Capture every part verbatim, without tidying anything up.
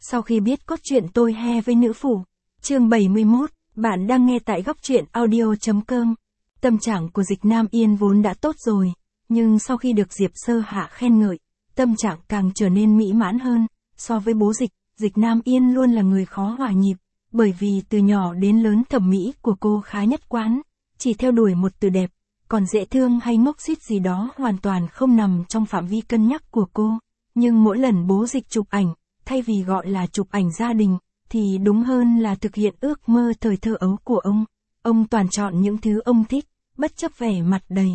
Sau khi biết cốt truyện tôi he với nữ phủ, chương bảy mươi mốt, bạn đang nghe tại góc truyện audio chấm com. Tâm trạng của Dịch Nam Yên vốn đã tốt rồi, nhưng sau khi được Diệp Sơ Hạ khen ngợi, tâm trạng càng trở nên mỹ mãn hơn. So với bố Dịch, Dịch Nam Yên luôn là người khó hòa nhịp, bởi vì từ nhỏ đến lớn thẩm mỹ của cô khá nhất quán, chỉ theo đuổi một từ đẹp, còn dễ thương hay ngốc nghếch gì đó hoàn toàn không nằm trong phạm vi cân nhắc của cô. Nhưng mỗi lần bố Dịch chụp ảnh, thay vì gọi là chụp ảnh gia đình, thì đúng hơn là thực hiện ước mơ thời thơ ấu của ông. Ông toàn chọn những thứ ông thích, bất chấp vẻ mặt đầy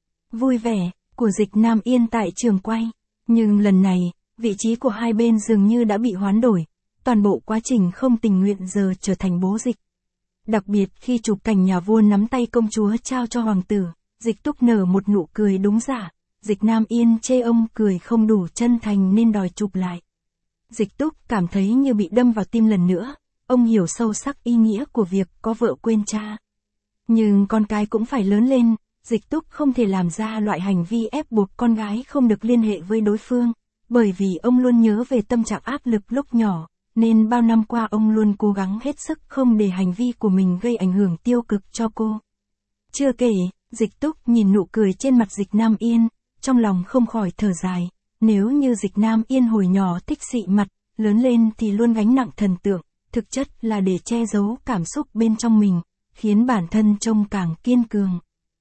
vui vẻ của Dịch Nam Yên tại trường quay. Nhưng lần này, vị trí của hai bên dường như đã bị hoán đổi, toàn bộ quá trình không tình nguyện giờ trở thành bố Dịch. Đặc biệt khi chụp cảnh nhà vua nắm tay công chúa trao cho hoàng tử, Dịch Túc nở một nụ cười đúng giả. Dịch Nam Yên chê ông cười không đủ chân thành nên đòi chụp lại. Dịch Túc cảm thấy như bị đâm vào tim lần nữa, ông hiểu sâu sắc ý nghĩa của việc có vợ quên cha. Nhưng con cái cũng phải lớn lên, Dịch Túc không thể làm ra loại hành vi ép buộc con gái không được liên hệ với đối phương, bởi vì ông luôn nhớ về tâm trạng áp lực lúc nhỏ, nên bao năm qua ông luôn cố gắng hết sức không để hành vi của mình gây ảnh hưởng tiêu cực cho cô. Chưa kể, Dịch Túc nhìn nụ cười trên mặt Dịch Nam Yên, trong lòng không khỏi thở dài. Nếu như Dịch Nam Yên hồi nhỏ thích xị mặt, lớn lên thì luôn gánh nặng thần tượng, thực chất là để che giấu cảm xúc bên trong mình, khiến bản thân trông càng kiên cường.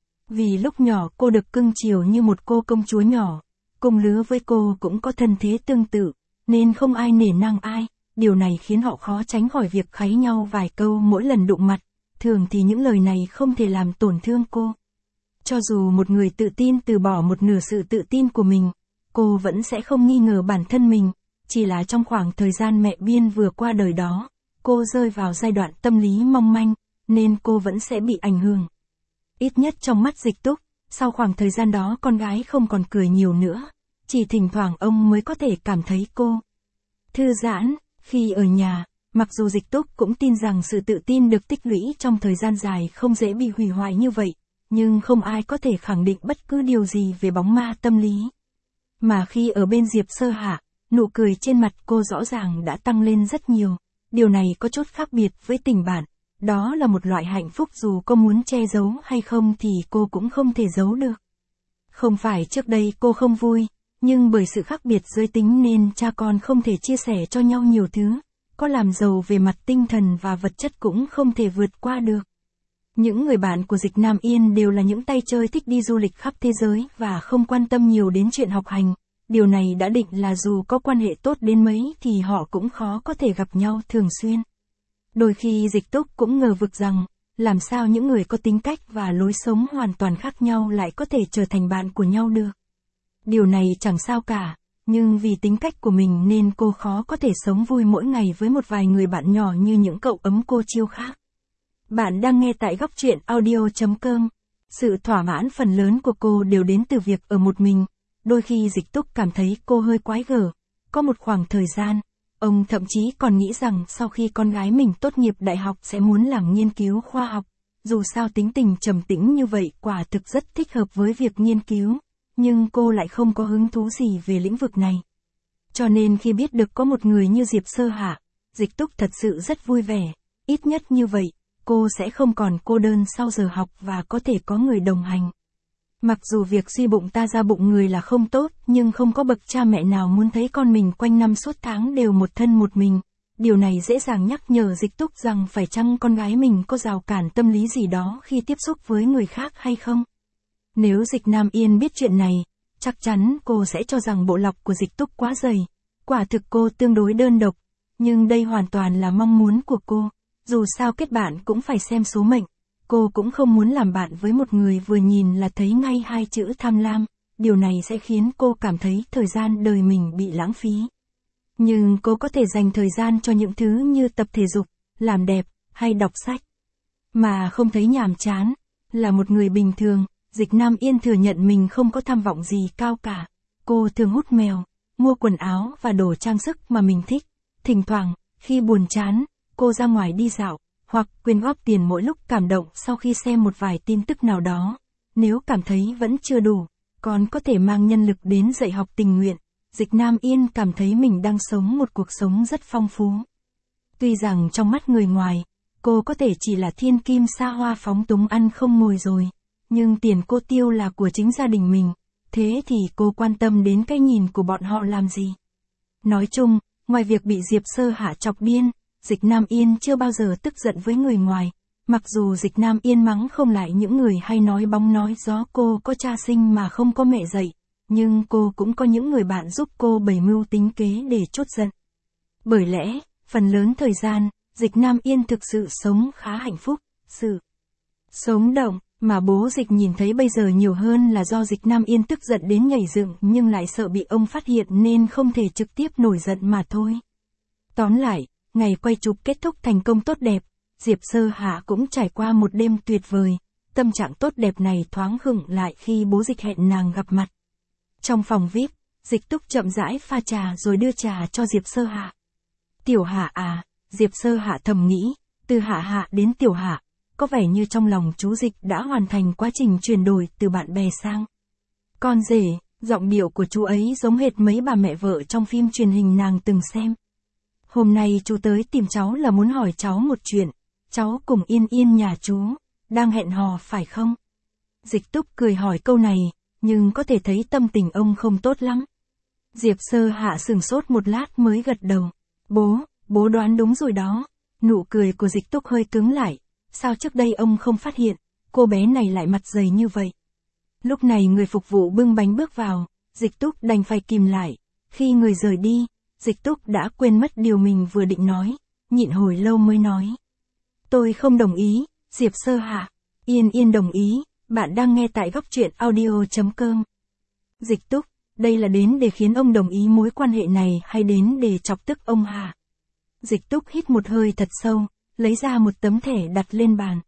Vì lúc nhỏ cô được cưng chiều như một cô công chúa nhỏ, cùng lứa với cô cũng có thân thế tương tự, nên không ai nể nang ai, điều này khiến họ khó tránh khỏi việc kháy nhau vài câu mỗi lần đụng mặt, thường thì những lời này không thể làm tổn thương cô. Cho dù một người tự tin từ bỏ một nửa sự tự tin của mình, cô vẫn sẽ không nghi ngờ bản thân mình, chỉ là trong khoảng thời gian mẹ Biên vừa qua đời đó, cô rơi vào giai đoạn tâm lý mong manh, nên cô vẫn sẽ bị ảnh hưởng. Ít nhất trong mắt Dịch Túc, sau khoảng thời gian đó con gái không còn cười nhiều nữa, chỉ thỉnh thoảng ông mới có thể cảm thấy cô thư giãn. Khi ở nhà, mặc dù Dịch Túc cũng tin rằng sự tự tin được tích lũy trong thời gian dài không dễ bị hủy hoại như vậy, nhưng không ai có thể khẳng định bất cứ điều gì về bóng ma tâm lý. Mà khi ở bên Diệp Sơ Hạ, nụ cười trên mặt cô rõ ràng đã tăng lên rất nhiều. Điều này có chút khác biệt với tình bạn. Đó là một loại hạnh phúc dù cô muốn che giấu hay không thì cô cũng không thể giấu được. Không phải trước đây cô không vui, nhưng bởi sự khác biệt giới tính nên cha con không thể chia sẻ cho nhau nhiều thứ. Có làm giàu về mặt tinh thần và vật chất cũng không thể vượt qua được. Những người bạn của Dịch Nam Yên đều là những tay chơi thích đi du lịch khắp thế giới và không quan tâm nhiều đến chuyện học hành. Điều này đã định là dù có quan hệ tốt đến mấy thì họ cũng khó có thể gặp nhau thường xuyên. Đôi khi Dịch Túc cũng ngờ vực rằng, làm sao những người có tính cách và lối sống hoàn toàn khác nhau lại có thể trở thành bạn của nhau được. Điều này chẳng sao cả, nhưng vì tính cách của mình nên cô khó có thể sống vui mỗi ngày với một vài người bạn nhỏ như những cậu ấm cô chiêu khác. Bạn đang nghe tại góc truyện audio chấm com. Sự thỏa mãn phần lớn của cô đều đến từ việc ở một mình. Đôi khi Dịch Túc cảm thấy cô hơi quái gở. Có một khoảng thời gian, ông thậm chí còn nghĩ rằng sau khi con gái mình tốt nghiệp đại học sẽ muốn làm nghiên cứu khoa học. Dù sao tính tình trầm tĩnh như vậy quả thực rất thích hợp với việc nghiên cứu, nhưng cô lại không có hứng thú gì về lĩnh vực này. Cho nên khi biết được có một người như Diệp Sơ Hạ, Dịch Túc thật sự rất vui vẻ. Ít nhất như vậy, cô sẽ không còn cô đơn sau giờ học và có thể có người đồng hành. Mặc dù việc suy bụng ta ra bụng người là không tốt, nhưng không có bậc cha mẹ nào muốn thấy con mình quanh năm suốt tháng đều một thân một mình. Điều này dễ dàng nhắc nhở Dịch Túc rằng phải chăng con gái mình có rào cản tâm lý gì đó khi tiếp xúc với người khác hay không. Nếu Dịch Nam Yên biết chuyện này, chắc chắn cô sẽ cho rằng bộ lọc của Dịch Túc quá dày. Quả thực cô tương đối đơn độc, nhưng đây hoàn toàn là mong muốn của cô. Dù sao kết bạn cũng phải xem số mệnh. Cô cũng không muốn làm bạn với một người vừa nhìn là thấy ngay hai chữ tham lam. Điều này sẽ khiến cô cảm thấy thời gian đời mình bị lãng phí. Nhưng cô có thể dành thời gian cho những thứ như tập thể dục, làm đẹp, hay đọc sách, mà không thấy nhàm chán. Là một người bình thường, Dịch Nam Yên thừa nhận mình không có tham vọng gì cao cả. Cô thường hút mèo, mua quần áo và đồ trang sức mà mình thích. Thỉnh thoảng, khi buồn chán, cô ra ngoài đi dạo, hoặc quyên góp tiền mỗi lúc cảm động sau khi xem một vài tin tức nào đó. Nếu cảm thấy vẫn chưa đủ, còn có thể mang nhân lực đến dạy học tình nguyện. Dịch Nam Yên cảm thấy mình đang sống một cuộc sống rất phong phú. Tuy rằng trong mắt người ngoài, cô có thể chỉ là thiên kim xa hoa phóng túng ăn không ngồi rồi, nhưng tiền cô tiêu là của chính gia đình mình, thế thì cô quan tâm đến cái nhìn của bọn họ làm gì? Nói chung, ngoài việc bị Diệp Sơ Hạ chọc điên, Dịch Nam Yên chưa bao giờ tức giận với người ngoài. Mặc dù Dịch Nam Yên mắng không lại những người hay nói bóng nói gió cô có cha sinh mà không có mẹ dạy, nhưng cô cũng có những người bạn giúp cô bày mưu tính kế để chốt giận. Bởi lẽ, phần lớn thời gian, Dịch Nam Yên thực sự sống khá hạnh phúc, sự sống động mà bố Dịch nhìn thấy bây giờ nhiều hơn là do Dịch Nam Yên tức giận đến nhảy dựng nhưng lại sợ bị ông phát hiện nên không thể trực tiếp nổi giận mà thôi. Tóm lại, ngày quay chụp kết thúc thành công tốt đẹp, Diệp Sơ Hạ cũng trải qua một đêm tuyệt vời, tâm trạng tốt đẹp này thoáng khựng lại khi bố Dịch hẹn nàng gặp mặt. Trong phòng vi ai pi, Dịch Túc chậm rãi pha trà rồi đưa trà cho Diệp Sơ Hạ. Tiểu Hạ à, Diệp Sơ Hạ thầm nghĩ, từ Hạ Hạ đến Tiểu Hạ, có vẻ như trong lòng chú Dịch đã hoàn thành quá trình chuyển đổi từ bạn bè sang con rể. Giọng điệu của chú ấy giống hệt mấy bà mẹ vợ trong phim truyền hình nàng từng xem. Hôm nay chú tới tìm cháu là muốn hỏi cháu một chuyện, cháu cùng Yên Yên nhà chú, đang hẹn hò phải không? Dịch Túc cười hỏi câu này, nhưng có thể thấy tâm tình ông không tốt lắm. Diệp Sơ Hạ sừng sốt một lát mới gật đầu. Bố, bố đoán đúng rồi đó. Nụ cười của Dịch Túc hơi cứng lại. Sao trước đây ông không phát hiện, cô bé này lại mặt dày như vậy? Lúc này người phục vụ bưng bánh bước vào, Dịch Túc đành phải kìm lại. Khi người rời đi, Dịch Túc đã quên mất điều mình vừa định nói, nhịn hồi lâu mới nói. Tôi không đồng ý, Diệp Sơ Hạ. Yên Yên đồng ý, bạn đang nghe tại góc truyện audio chấm com. Dịch Túc, đây là đến để khiến ông đồng ý mối quan hệ này hay đến để chọc tức ông hả? Dịch Túc hít một hơi thật sâu, lấy ra một tấm thẻ đặt lên bàn.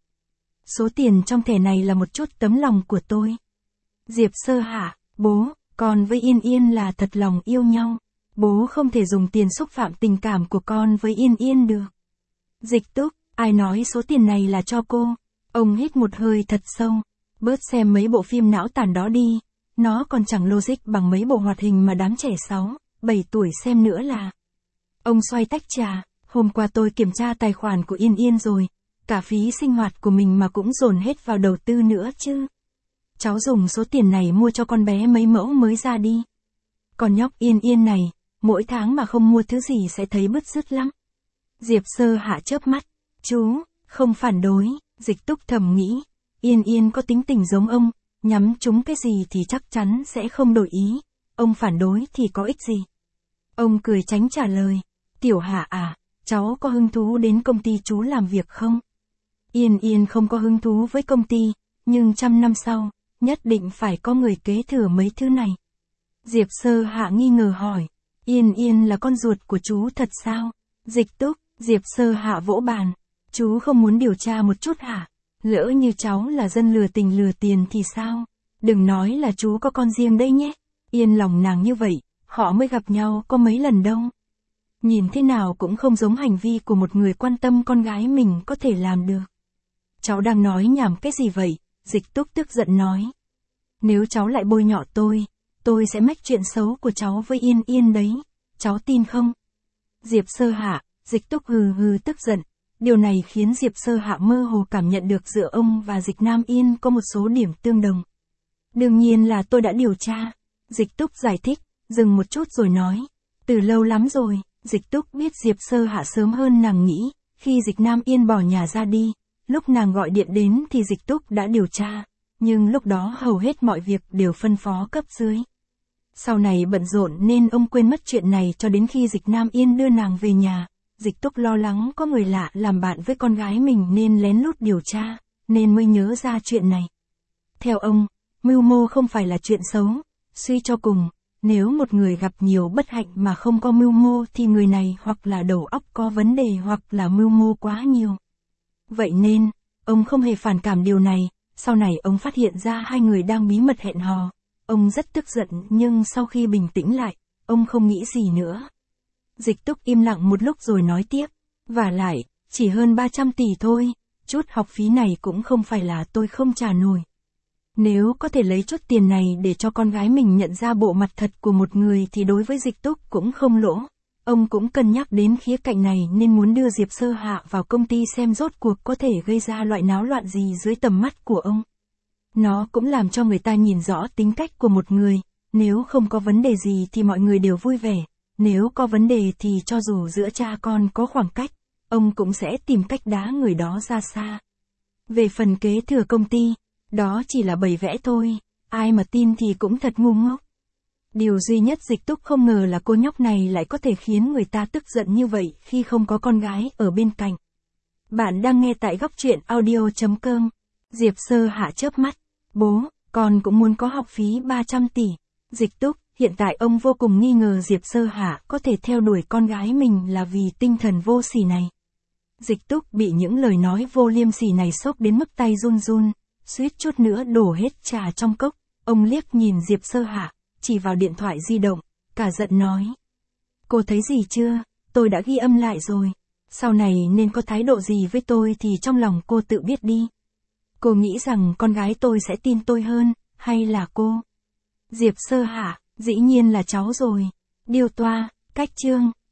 Số tiền trong thẻ này là một chút tấm lòng của tôi. Diệp Sơ Hạ, bố, con với Yên Yên là thật lòng yêu nhau. Bố không thể dùng tiền xúc phạm tình cảm của con với Yên Yên được. Dịch Túc, ai nói số tiền này là cho cô? Ông hít một hơi thật sâu, bớt xem mấy bộ phim não tàn đó đi. Nó còn chẳng logic bằng mấy bộ hoạt hình mà đám trẻ sáu, bảy tuổi xem nữa là. Ông xoay tách trà, hôm qua tôi kiểm tra tài khoản của Yên Yên rồi, cả phí sinh hoạt của mình mà cũng dồn hết vào đầu tư nữa chứ. Cháu dùng số tiền này mua cho con bé mấy mẫu mới ra đi. Còn nhóc Yên Yên này, mỗi tháng mà không mua thứ gì sẽ thấy bứt rứt lắm. Diệp Sơ Hạ chớp mắt, chú, không phản đối, Dịch Túc thầm nghĩ, Yên Yên có tính tình giống ông, nhắm trúng cái gì thì chắc chắn sẽ không đổi ý, ông phản đối thì có ích gì. Ông cười tránh trả lời, Tiểu Hạ à, cháu có hứng thú đến công ty chú làm việc không? Yên Yên không có hứng thú với công ty, nhưng trăm năm sau, nhất định phải có người kế thừa mấy thứ này. Diệp Sơ Hạ nghi ngờ hỏi, Yên Yên là con ruột của chú thật sao? Dịch Túc, Diệp Sơ Hạ vỗ bàn, chú không muốn điều tra một chút hả? Lỡ như cháu là dân lừa tình lừa tiền thì sao? Đừng nói là chú có con riêng đây nhé. Yên lòng nàng như vậy, họ mới gặp nhau có mấy lần đâu. Nhìn thế nào cũng không giống hành vi của một người quan tâm con gái mình có thể làm được. Cháu đang nói nhảm cái gì vậy? Dịch Túc tức giận nói. Nếu cháu lại bôi nhọ tôi, tôi sẽ mách chuyện xấu của cháu với Yên Yên đấy. Cháu tin không? Diệp Sơ Hạ, Dịch Túc hừ hừ tức giận. Điều này khiến Diệp Sơ Hạ mơ hồ cảm nhận được giữa ông và Dịch Nam Yên có một số điểm tương đồng. Đương nhiên là tôi đã điều tra. Dịch Túc giải thích, dừng một chút rồi nói. Từ lâu lắm rồi, Dịch Túc biết Diệp Sơ Hạ sớm hơn nàng nghĩ. Khi Dịch Nam Yên bỏ nhà ra đi, lúc nàng gọi điện đến thì Dịch Túc đã điều tra. Nhưng lúc đó hầu hết mọi việc đều phân phó cấp dưới. Sau này bận rộn nên ông quên mất chuyện này cho đến khi Dịch Nam Yên đưa nàng về nhà. Dịch Túc lo lắng có người lạ làm bạn với con gái mình nên lén lút điều tra, nên mới nhớ ra chuyện này. Theo ông, mưu mô không phải là chuyện xấu. Suy cho cùng, nếu một người gặp nhiều bất hạnh mà không có mưu mô thì người này hoặc là đầu óc có vấn đề hoặc là mưu mô quá nhiều. Vậy nên, ông không hề phản cảm điều này. Sau này ông phát hiện ra hai người đang bí mật hẹn hò. Ông rất tức giận nhưng sau khi bình tĩnh lại, ông không nghĩ gì nữa. Dịch Túc im lặng một lúc rồi nói tiếp. Vả lại, chỉ hơn ba trăm tỷ thôi, chút học phí này cũng không phải là tôi không trả nổi. Nếu có thể lấy chút tiền này để cho con gái mình nhận ra bộ mặt thật của một người thì đối với Dịch Túc cũng không lỗ. Ông cũng cân nhắc đến khía cạnh này nên muốn đưa Diệp Sơ Hạ vào công ty xem rốt cuộc có thể gây ra loại náo loạn gì dưới tầm mắt của ông. Nó cũng làm cho người ta nhìn rõ tính cách của một người, nếu không có vấn đề gì thì mọi người đều vui vẻ, nếu có vấn đề thì cho dù giữa cha con có khoảng cách, ông cũng sẽ tìm cách đá người đó ra xa. Về phần kế thừa công ty, đó chỉ là bày vẽ thôi, ai mà tin thì cũng thật ngu ngốc. Điều duy nhất Dịch Túc không ngờ là cô nhóc này lại có thể khiến người ta tức giận như vậy khi không có con gái ở bên cạnh. Bạn đang nghe tại góc truyện audio chấm com. Diệp Sơ Hạ chớp mắt. Bố, con cũng muốn có học phí ba trăm tỷ. Dịch Túc, hiện tại ông vô cùng nghi ngờ Diệp Sơ Hạ có thể theo đuổi con gái mình là vì tinh thần vô sỉ này. Dịch Túc bị những lời nói vô liêm sỉ này sốc đến mức tay run run, suýt chút nữa đổ hết trà trong cốc. Ông liếc nhìn Diệp Sơ Hạ, chỉ vào điện thoại di động, cả giận nói. Cô thấy gì chưa, tôi đã ghi âm lại rồi. Sau này nên có thái độ gì với tôi thì trong lòng cô tự biết đi. Cô nghĩ rằng con gái tôi sẽ tin tôi hơn, hay là cô? Diệp Sơ Hạ, dĩ nhiên là cháu rồi. Điêu toa, cách chương.